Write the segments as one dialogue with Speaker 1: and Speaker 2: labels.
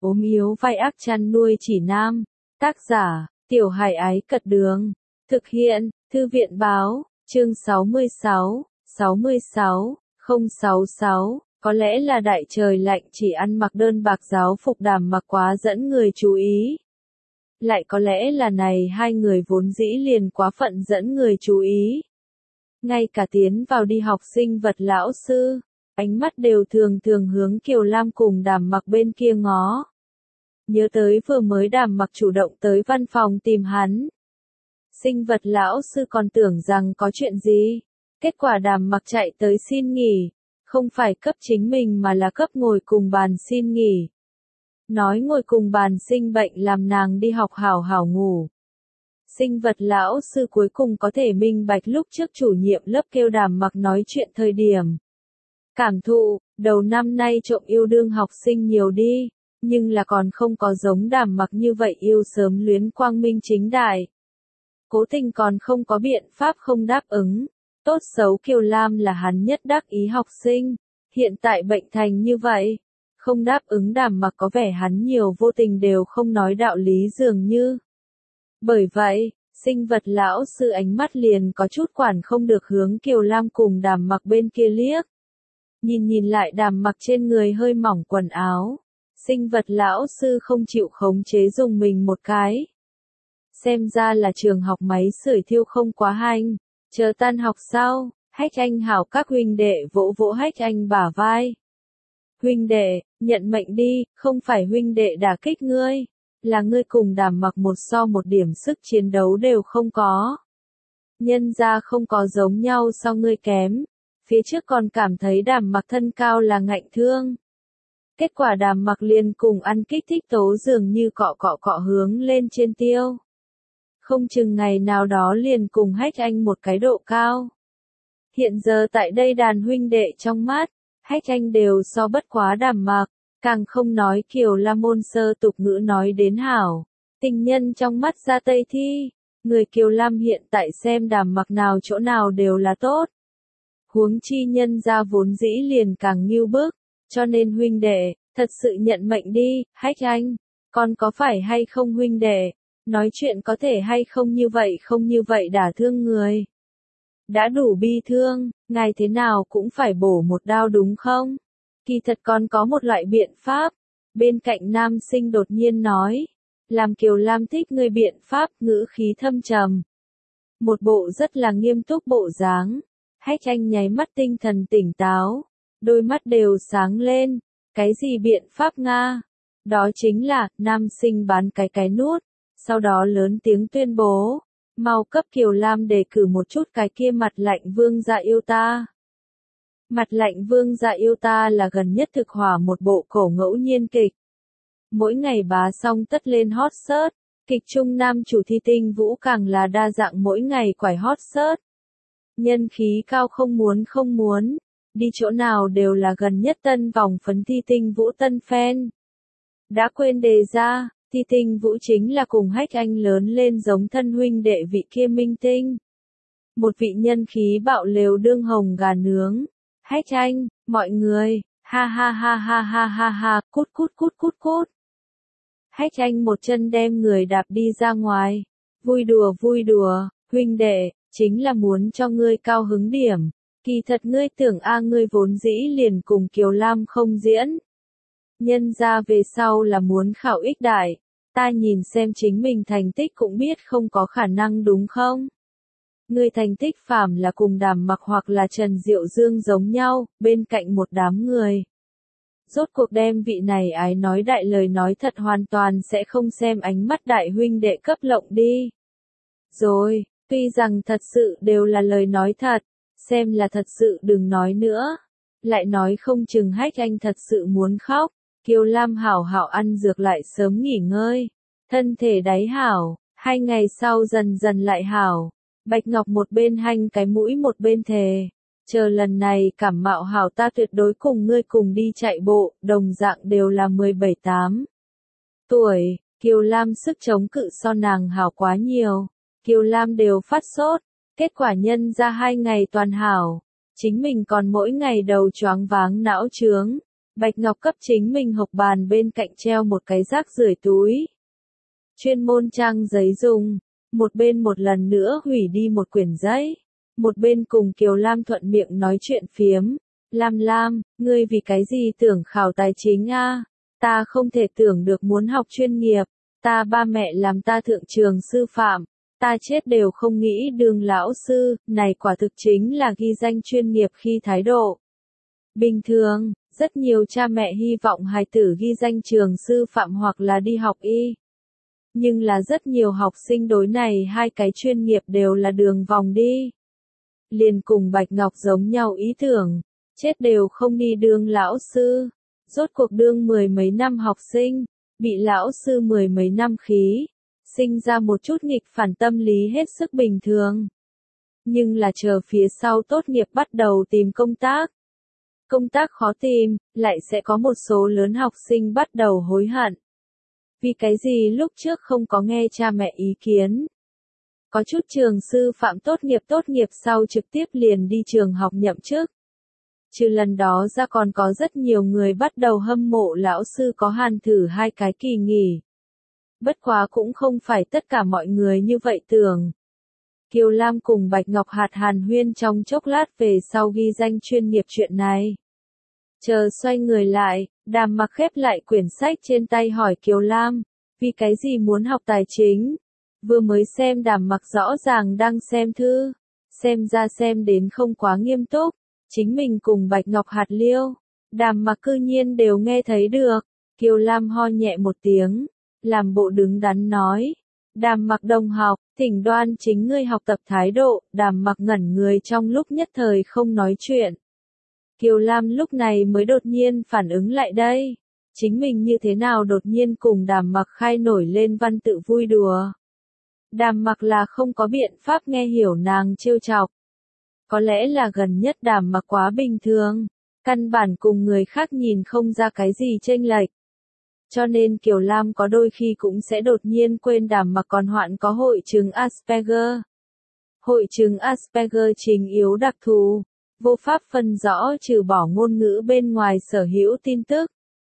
Speaker 1: ốm yếu vai ác chăn nuôi chỉ nam. Tác giả, Tiểu Hải Ái Cật Đường. Thực hiện, Thư viện Báo, chương 66, 066, có lẽ là đại trời lạnh chỉ ăn mặc đơn bạc giáo phục Đàm Mặc quá dẫn người chú ý. Lại có lẽ là này hai người vốn dĩ liền quá phận dẫn người chú ý. Ngay cả tiến vào đi học sinh vật lão sư, ánh mắt đều thường thường hướng Kiều Lam cùng Đàm Mặc bên kia ngó. Nhớ tới vừa mới Đàm Mặc chủ động tới văn phòng tìm hắn. Sinh vật lão sư còn tưởng rằng có chuyện gì, kết quả Đàm Mặc chạy tới xin nghỉ, không phải cấp chính mình mà là cấp ngồi cùng bàn xin nghỉ. Nói ngồi cùng bàn sinh bệnh làm nàng đi học hảo hảo ngủ. Sinh vật lão sư cuối cùng có thể minh bạch lúc trước chủ nhiệm lớp kêu Đàm Mặc nói chuyện thời điểm. Cảm thụ, đầu năm nay trộm yêu đương học sinh nhiều đi, nhưng là còn không có giống Đàm Mặc như vậy yêu sớm luyến quang minh chính đại. Cố tình còn không có biện pháp không đáp ứng. Tốt xấu Kiều Lam là hắn nhất đắc ý học sinh, hiện tại bệnh thành như vậy. Không đáp ứng Đàm Mặc có vẻ hắn nhiều vô tình đều không nói đạo lý dường như. Bởi vậy, sinh vật lão sư ánh mắt liền có chút quản không được hướng Kiều Lam cùng Đàm Mặc bên kia liếc. Nhìn lại Đàm Mặc trên người hơi mỏng quần áo. Sinh vật lão sư không chịu khống chế dùng mình một cái. Xem ra là trường học máy sưởi thiêu không quá hanh. Chờ tan học sau, Hách Anh hảo các huynh đệ vỗ vỗ Hách Anh bả vai. Huynh đệ, nhận mệnh đi, không phải huynh đệ đả kích ngươi, là ngươi cùng Đàm Mặc một so một điểm sức chiến đấu đều không có. Nhân ra không có giống nhau so ngươi kém, phía trước còn cảm thấy Đàm Mặc thân cao là ngạnh thương. Kết quả Đàm Mặc liền cùng ăn kích thích tố dường như cọ hướng lên trên tiêu. Không chừng ngày nào đó liền cùng Hách Anh một cái độ cao. Hiện giờ tại đây đàn huynh đệ trong mắt, Hách Anh đều so bất quá Đàm Mặc, càng không nói Kiều Lam môn sơ tục ngữ nói đến hảo. Tình nhân trong mắt ra Tây Thi, người Kiều Lam hiện tại xem Đàm Mặc nào chỗ nào đều là tốt. Huống chi nhân ra vốn dĩ liền càng nghiêu bức, cho nên huynh đệ, thật sự nhận mệnh đi, Hách Anh, con có phải hay không huynh đệ? Nói chuyện có thể hay không như vậy đả thương người. Đã đủ bi thương, ngài thế nào cũng phải bổ một đao đúng không? Kỳ thật còn có một loại biện pháp. Bên cạnh nam sinh đột nhiên nói. Làm Kiều Lam thích người biện pháp ngữ khí thâm trầm. Một bộ rất là nghiêm túc bộ dáng. Hách Anh nháy mắt tinh thần tỉnh táo. Đôi mắt đều sáng lên. Cái gì biện pháp Nga? Đó chính là, nam sinh bán cái nút. Sau đó lớn tiếng tuyên bố, mau cấp Kiều Lam đề cử một chút cái kia mặt lạnh vương dạ yêu ta. Mặt lạnh vương dạ yêu ta là gần nhất thực hỏa một bộ cổ ngẫu nhiên kịch. Mỗi ngày bá xong tất lên hot search, kịch trung nam chủ Thi Tinh Vũ càng là đa dạng mỗi ngày quải hot search. Nhân khí cao không muốn, đi chỗ nào đều là gần nhất tân vòng phấn Thi Tinh Vũ tân fan. Đã quên đề ra. Thi Tinh Vũ chính là cùng Hách Anh lớn lên giống thân huynh đệ vị kia minh tinh. Một vị nhân khí bạo lều đương hồng gà nướng. Hách Anh, mọi người, ha, cút. Hách Anh một chân đem người đạp đi ra ngoài. Vui đùa, huynh đệ, chính là muốn cho ngươi cao hứng điểm. Kỳ thật ngươi tưởng ngươi vốn dĩ liền cùng Kiều Lam không diễn. Nhân ra về sau là muốn khảo ích đại. Ta nhìn xem chính mình thành tích cũng biết không có khả năng đúng không? Ngươi thành tích phàm là cùng Đàm Mặc hoặc là Trần Diệu Dương giống nhau, bên cạnh một đám người. Rốt cuộc đem vị này ái nói đại lời nói thật hoàn toàn sẽ không xem ánh mắt đại huynh đệ cấp lộng đi. Rồi, tuy rằng thật sự đều là lời nói thật, xem là thật sự đừng nói nữa. Lại nói không chừng Hách Anh thật sự muốn khóc. Kiều Lam hảo hảo ăn dược lại sớm nghỉ ngơi. Thân thể đáy hảo, 2 ngày sau dần dần lại hảo. Bạch Ngọc một bên hanh cái mũi một bên thề. Chờ lần này cảm mạo hảo ta tuyệt đối cùng ngươi cùng đi chạy bộ, đồng dạng đều là 17-8 tuổi. Kiều Lam sức chống cự so nàng hảo quá nhiều. Kiều Lam đều phát sốt. Kết quả nhân ra 2 ngày toàn hảo. Chính mình còn mỗi ngày đầu choáng váng não chướng. Bạch Ngọc cấp chính mình hộc bàn bên cạnh treo một cái rác rưởi túi. Chuyên môn trang giấy dùng. Một bên một lần nữa hủy đi một quyển giấy. Một bên cùng Kiều Lam thuận miệng nói chuyện phiếm. Lam Lam, ngươi vì cái gì tưởng khảo tài chính a? Ta không thể tưởng được muốn học chuyên nghiệp. Ta ba mẹ làm ta thượng trường sư phạm. Ta chết đều không nghĩ đường lão sư, này quả thực chính là ghi danh chuyên nghiệp khi thái độ. Bình thường, rất nhiều cha mẹ hy vọng hài tử ghi danh trường sư phạm hoặc là đi học y. Nhưng là rất nhiều học sinh đối này hai cái chuyên nghiệp đều là đường vòng đi. Liền cùng Bạch Ngọc giống nhau ý tưởng, chết đều không đi đương lão sư. Rốt cuộc đương mười mấy năm học sinh, bị lão sư mười mấy năm khí, sinh ra một chút nghịch phản tâm lý hết sức bình thường. Nhưng là chờ phía sau tốt nghiệp bắt đầu tìm công tác. Công tác khó tìm, lại sẽ có một số lớn học sinh bắt đầu hối hận. Vì cái gì lúc trước không có nghe cha mẹ ý kiến. Có chút trường sư phạm tốt nghiệp sau trực tiếp liền đi trường học nhậm chức. Trừ lần đó ra còn có rất nhiều người bắt đầu hâm mộ lão sư có hàn thử 2 cái kỳ nghỉ. Bất quá cũng không phải tất cả mọi người như vậy tưởng. Kiều Lam cùng Bạch Ngọc Hạt hàn huyên trong chốc lát về sau ghi danh chuyên nghiệp chuyện này. Chờ xoay người lại, Đàm Mặc khép lại quyển sách trên tay hỏi Kiều Lam, vì cái gì muốn học tài chính? Vừa mới xem Đàm Mặc rõ ràng đang xem thư, xem ra xem đến không quá nghiêm túc, chính mình cùng Bạch Ngọc Hạt liêu, Đàm Mặc cư nhiên đều nghe thấy được. Kiều Lam ho nhẹ một tiếng, làm bộ đứng đắn nói, Đàm Mặc đồng học, thỉnh đoan chính ngươi học tập thái độ. Đàm Mặc ngẩn người trong lúc nhất thời không nói chuyện. Kiều Lam lúc này mới đột nhiên phản ứng lại đây. Chính mình như thế nào đột nhiên cùng Đàm Mặc khai nổi lên văn tự vui đùa. Đàm Mặc là không có biện pháp nghe hiểu nàng trêu chọc. Có lẽ là gần nhất Đàm Mặc quá bình thường, căn bản cùng người khác nhìn không ra cái gì chênh lệch. Cho nên Kiều Lam có đôi khi cũng sẽ đột nhiên quên Đàm Mặc còn hoạn có hội chứng Asperger. Hội chứng Asperger chính yếu đặc thù, vô pháp phân rõ trừ bỏ ngôn ngữ bên ngoài sở hữu tin tức.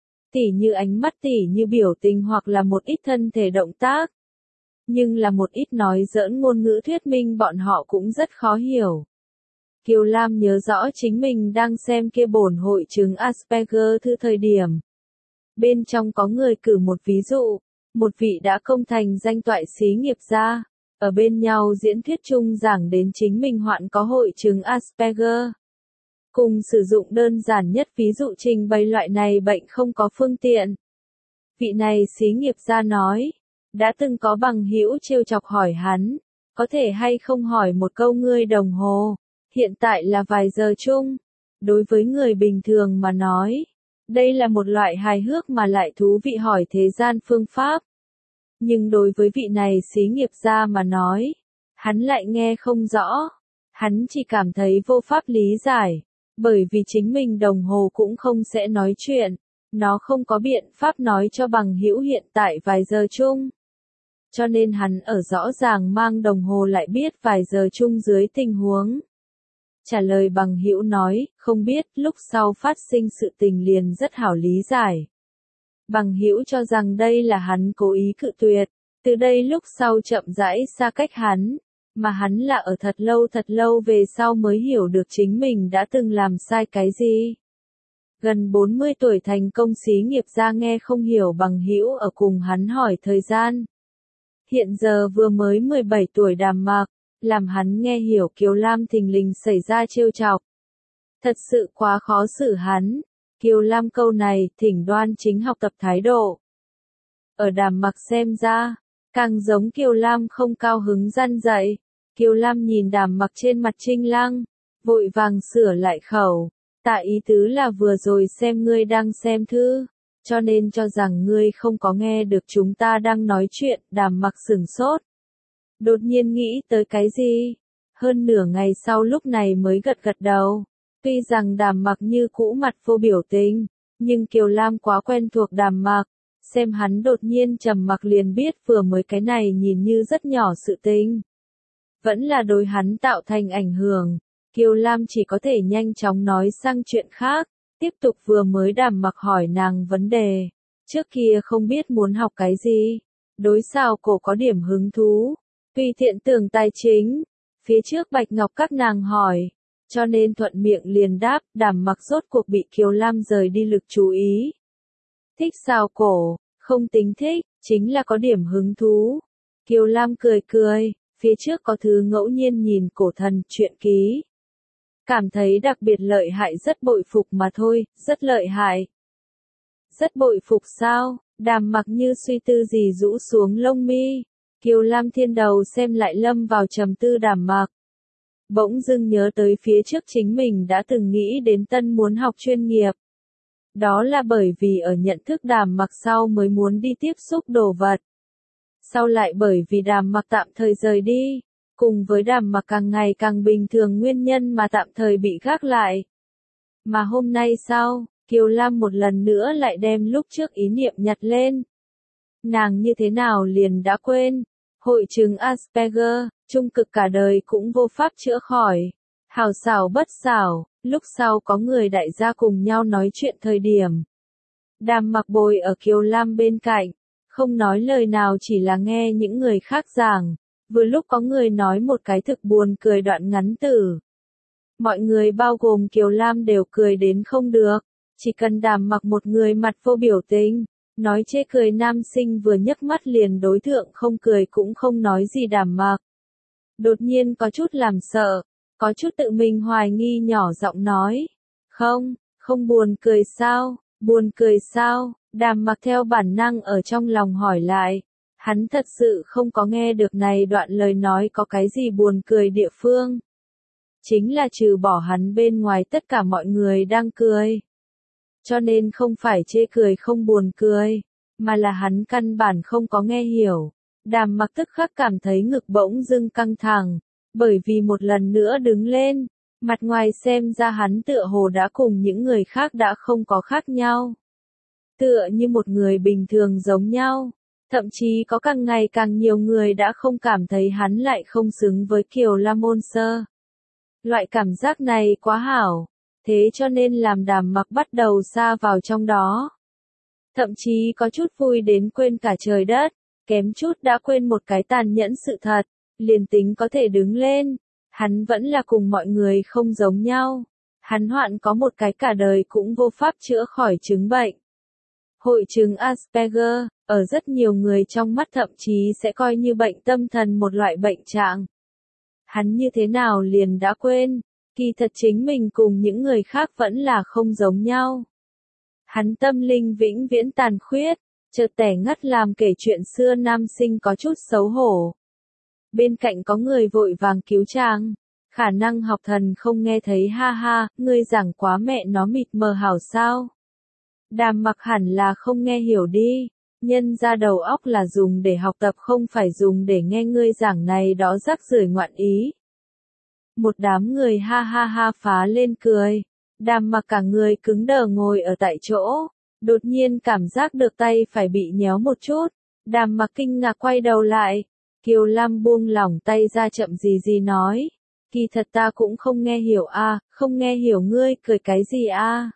Speaker 1: Tỉ như ánh mắt, tỉ như biểu tình hoặc là một ít thân thể động tác. Nhưng là một ít nói giỡn ngôn ngữ thuyết minh bọn họ cũng rất khó hiểu. Kiều Lam nhớ rõ chính mình đang xem kia bổn hội chứng Asperger thư thời điểm. Bên trong có người cử một ví dụ, một vị đã công thành danh toại xí nghiệp gia, ở bên nhau diễn thuyết chung giảng đến chính mình hoạn có hội chứng Asperger. Cùng sử dụng đơn giản nhất ví dụ trình bày loại này bệnh không có phương tiện. Vị này xí nghiệp gia nói, đã từng có bằng hữu trêu chọc hỏi hắn, có thể hay không hỏi một câu ngươi đồng hồ, hiện tại là vài giờ chung. Đối với người bình thường mà nói, đây là một loại hài hước mà lại thú vị hỏi thế gian phương pháp. Nhưng đối với vị này xí nghiệp gia mà nói, hắn lại nghe không rõ. Hắn chỉ cảm thấy vô pháp lý giải, bởi vì chính mình đồng hồ cũng không sẽ nói chuyện, nó không có biện pháp nói cho bằng hữu hiện tại vài giờ chung. Cho nên hắn ở rõ ràng mang đồng hồ lại biết vài giờ chung dưới tình huống. Trả lời bằng hữu nói, không biết, lúc sau phát sinh sự tình liền rất hảo lý giải. Bằng hữu cho rằng đây là hắn cố ý cự tuyệt, từ đây lúc sau chậm rãi xa cách hắn, mà hắn là ở thật lâu về sau mới hiểu được chính mình đã từng làm sai cái gì. Gần 40 tuổi thành công xí nghiệp gia nghe không hiểu bằng hữu ở cùng hắn hỏi thời gian. Hiện giờ vừa mới 17 tuổi Đàm Mặc, làm hắn nghe hiểu Kiều Lam thình lình xảy ra trêu chọc. Thật sự quá khó xử hắn. Kiều Lam câu này, thỉnh đoan chính học tập thái độ. Ở Đàm Mặc xem ra, càng giống Kiều Lam không cao hứng răn dạy. Kiều Lam nhìn Đàm Mặc trên mặt trinh lăng, vội vàng sửa lại khẩu. Tạ ý tứ là vừa rồi xem ngươi đang xem thư, cho nên cho rằng ngươi không có nghe được chúng ta đang nói chuyện. Đàm Mặc sửng sốt. Đột nhiên nghĩ tới cái gì? Hơn nửa ngày sau lúc này mới gật gật đầu. Tuy rằng Đàm Mặc như cũ mặt vô biểu tình, nhưng Kiều Lam quá quen thuộc Đàm Mặc, xem hắn đột nhiên trầm mặc liền biết vừa mới cái này nhìn như rất nhỏ sự tình. Vẫn là đối hắn tạo thành ảnh hưởng. Kiều Lam chỉ có thể nhanh chóng nói sang chuyện khác. Tiếp tục vừa mới Đàm Mặc hỏi nàng vấn đề. Trước kia không biết muốn học cái gì. Đối xào cổ có điểm hứng thú. Tùy thiện tưởng tài chính. Phía trước Bạch Ngọc các nàng hỏi. Cho nên thuận miệng liền đáp, Đàm Mặc rốt cuộc bị Kiều Lam rời đi lực chú ý. Thích xào cổ, không tính thích, chính là có điểm hứng thú. Kiều Lam cười cười, phía trước có thứ ngẫu nhiên nhìn cổ thần truyện ký. Cảm thấy đặc biệt lợi hại, rất bội phục mà thôi, rất lợi hại. Rất bội phục sao? Đàm Mặc như suy tư gì rũ xuống lông mi. Kiều Lam thiên đầu xem lại lâm vào trầm tư Đàm Mặc. Bỗng dưng nhớ tới phía trước chính mình đã từng nghĩ đến tân muốn học chuyên nghiệp. Đó là bởi vì ở nhận thức Đàm Mặc sau mới muốn đi tiếp xúc đồ vật. Sau lại bởi vì Đàm Mặc tạm thời rời đi, cùng với Đàm Mặc càng ngày càng bình thường nguyên nhân mà tạm thời bị gác lại. Mà hôm nay sao, Kiều Lam một lần nữa lại đem lúc trước ý niệm nhặt lên. Nàng như thế nào liền đã quên, hội chứng Asperger, trung cực cả đời cũng vô pháp chữa khỏi. Hảo xảo bất xảo, lúc sau có người đại gia cùng nhau nói chuyện thời điểm. Đàm Mặc bồi ở Kiều Lam bên cạnh, không nói lời nào chỉ là nghe những người khác giảng. Vừa lúc có người nói một cái thực buồn cười đoạn ngắn tử. Mọi người bao gồm Kiều Lam đều cười đến không được. Chỉ cần Đàm Mặc một người mặt vô biểu tình, nói chê cười nam sinh vừa nhấc mắt liền đối tượng không cười cũng không nói gì Đàm Mặc. Đột nhiên có chút làm sợ, có chút tự mình hoài nghi nhỏ giọng nói. Không buồn cười sao, buồn cười sao, Đàm Mặc theo bản năng ở trong lòng hỏi lại. Hắn thật sự không có nghe được này đoạn lời nói có cái gì buồn cười địa phương. Chính là trừ bỏ hắn bên ngoài tất cả mọi người đang cười. Cho nên không phải chê cười không buồn cười, mà là hắn căn bản không có nghe hiểu. Đàm Mặc tức khắc cảm thấy ngực bỗng dưng căng thẳng, bởi vì một lần nữa đứng lên, mặt ngoài xem ra hắn tựa hồ đã cùng những người khác đã không có khác nhau. Tựa như một người bình thường giống nhau. Thậm chí có càng ngày càng nhiều người đã không cảm thấy hắn lại không xứng với Kiều Lam Môn Sơ. Loại cảm giác này quá hảo, thế cho nên làm Đàm Mặc bắt đầu sa vào trong đó. Thậm chí có chút vui đến quên cả trời đất, kém chút đã quên một cái tàn nhẫn sự thật, liền tính có thể đứng lên, hắn vẫn là cùng mọi người không giống nhau. Hắn hoạn có một cái cả đời cũng vô pháp chữa khỏi chứng bệnh. Hội chứng Asperger, ở rất nhiều người trong mắt thậm chí sẽ coi như bệnh tâm thần một loại bệnh trạng. Hắn như thế nào liền đã quên, kỳ thật chính mình cùng những người khác vẫn là không giống nhau. Hắn tâm linh vĩnh viễn tàn khuyết, chợt tẻ ngắt làm kể chuyện xưa nam sinh có chút xấu hổ. Bên cạnh có người vội vàng cứu chàng, khả năng học thần không nghe thấy ha ha, ngươi giảng quá mẹ nó mịt mờ hảo sao. Đàm Mặc hẳn là không nghe hiểu đi, nhân ra đầu óc là dùng để học tập không phải dùng để nghe ngươi giảng này đó rác rưởi ngoạn ý. Một đám người ha ha ha phá lên cười, Đàm Mặc cả người cứng đờ ngồi ở tại chỗ, đột nhiên cảm giác được tay phải bị nhéo một chút, Đàm Mặc kinh ngạc quay đầu lại, Kiều Lam buông lỏng tay ra chậm gì gì nói, kỳ thật ta cũng không nghe hiểu a, không nghe hiểu ngươi cười cái gì a.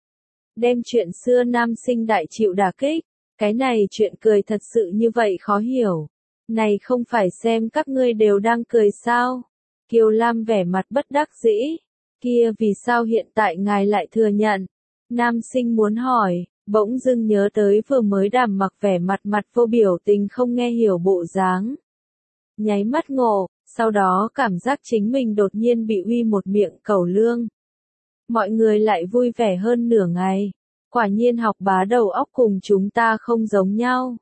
Speaker 1: Đem chuyện xưa nam sinh đại chịu đả kích, cái này chuyện cười thật sự như vậy khó hiểu. Này không phải xem các ngươi đều đang cười sao? Kiều Lam vẻ mặt bất đắc dĩ. Kia vì sao hiện tại ngài lại thừa nhận? Nam sinh muốn hỏi, bỗng dưng nhớ tới vừa mới Đàm Mặc vẻ mặt vô biểu tình không nghe hiểu bộ dáng. Nháy mắt ngộ, sau đó cảm giác chính mình đột nhiên bị uy một miệng cẩu lương. Mọi người lại vui vẻ hơn nửa ngày. Quả nhiên học bá đầu óc cùng chúng ta không giống nhau.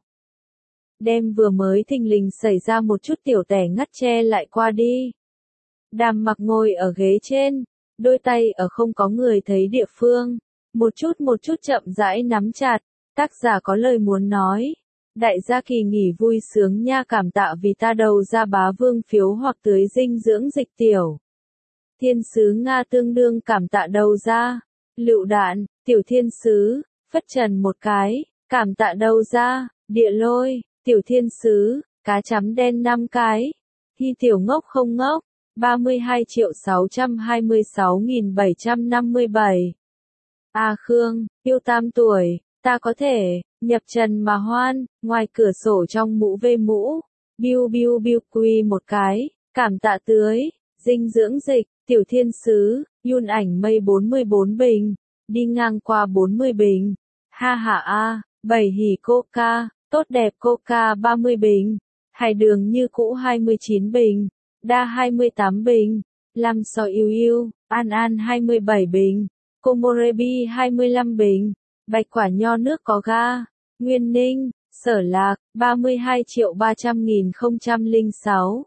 Speaker 1: Đem vừa mới thình lình xảy ra một chút tiểu tẻ ngắt che lại qua đi. Đàm Mặc ngồi ở ghế trên, đôi tay ở không có người thấy địa phương, một chút chậm rãi nắm chặt, tác giả có lời muốn nói. Đại gia kỳ nghỉ vui sướng nha, cảm tạ vì ta đầu ra bá vương phiếu hoặc tưới dinh dưỡng dịch tiểu. Thiên sứ Nga tương đương cảm tạ đầu ra. Lựu đạn, tiểu thiên sứ, phất trần một cái, cảm tạ đầu ra, địa lôi, tiểu thiên sứ, cá chấm đen 5 cái. Thi tiểu ngốc không ngốc, 32.626.757. À Khương, yêu tam tuổi, ta có thể, nhập trần mà hoan, ngoài cửa sổ trong mũ vê mũ. Biu biu biu quy một cái, cảm tạ tưới, dinh dưỡng dịch, tiểu thiên sứ, yun ảnh mây 44 bình, đi ngang qua 40 bình. Ha ha a, 7 hỉ coca, tốt đẹp coca 30 bình, hải đường như cũ 29 bình, đa 28 bình, làm sò yêu yêu, an an 27 bình, komorebi 25 bình, bạch quả nho nước có ga, Nguyên Ninh, Sở Lạc, 32.300.006,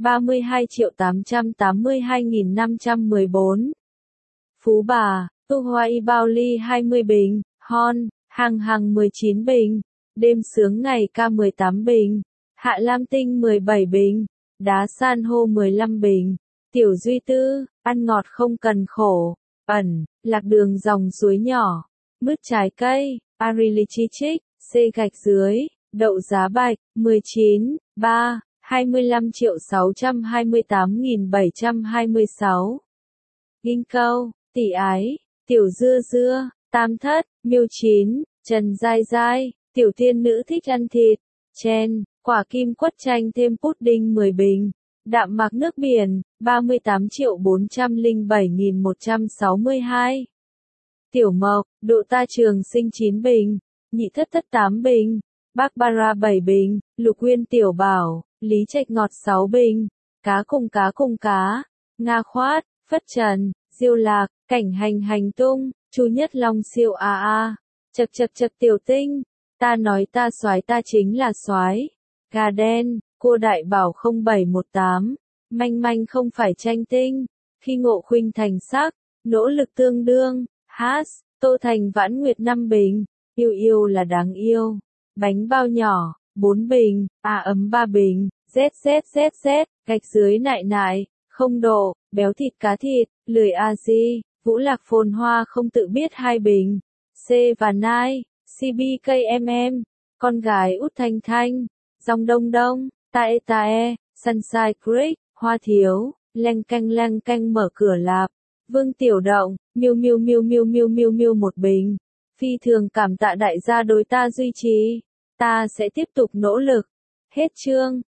Speaker 1: 32.882.514. Phú Bà, Tu Hoa Y Bao Ly 20 bình, Hon, Hàng Hàng 19 bình, Đêm Sướng Ngày Ca 18 bình, Hạ Lam Tinh 17 bình, Đá San hô 15 bình, Tiểu Duy Tư, ăn ngọt không cần khổ, ẩn, lạc đường dòng suối nhỏ, mứt trái cây, Arilichi Chích, C gạch dưới, đậu giá bạch, 19, 3, 25.628.726. Kinh câu, tỷ ái, tiểu dưa dưa, tam thất, miêu chín, trần dai dai, tiểu tiên nữ thích ăn thịt, chen, quả kim quất chanh thêm pudding 10 bình, đạm mạc nước biển, 38.407.162. Tiểu mộc, độ ta trường sinh 9 bình, nhị thất thất 8 bình, Barbara 7 bình, Lục Nguyên Tiểu Bảo, Lý Trạch Ngọt 6 bình, cá cùng cá, Nga Khoát, Phất Trần, Diêu Lạc, Cảnh Hành Hành Tung, Chu Nhất Long siêu a a, chật tiểu tinh, ta nói ta soái ta chính là soái, gà đen, cô đại bảo 0718, manh manh không phải tranh tinh, khi ngộ khuynh thành sắc, nỗ lực tương đương, hát, Tô Thành Vãn Nguyệt 5 bình, yêu yêu là đáng yêu, bánh bao nhỏ, 4 bình, ấm 3 bình, z, gạch dưới nại nại, không độ, béo thịt cá thịt, lười a di, Vũ Lạc Phồn Hoa không tự biết 2 bình, C và Nai, CBKMM, con gái út Thanh Thanh, dòng đông đông, tae, Sunshine Creek, Hoa Thiếu, leng canh mở cửa lạp, Vương Tiểu Động, miu 1 bình, phi thường cảm tạ đại gia đối ta duy trì, ta sẽ tiếp tục nỗ lực, hết chương.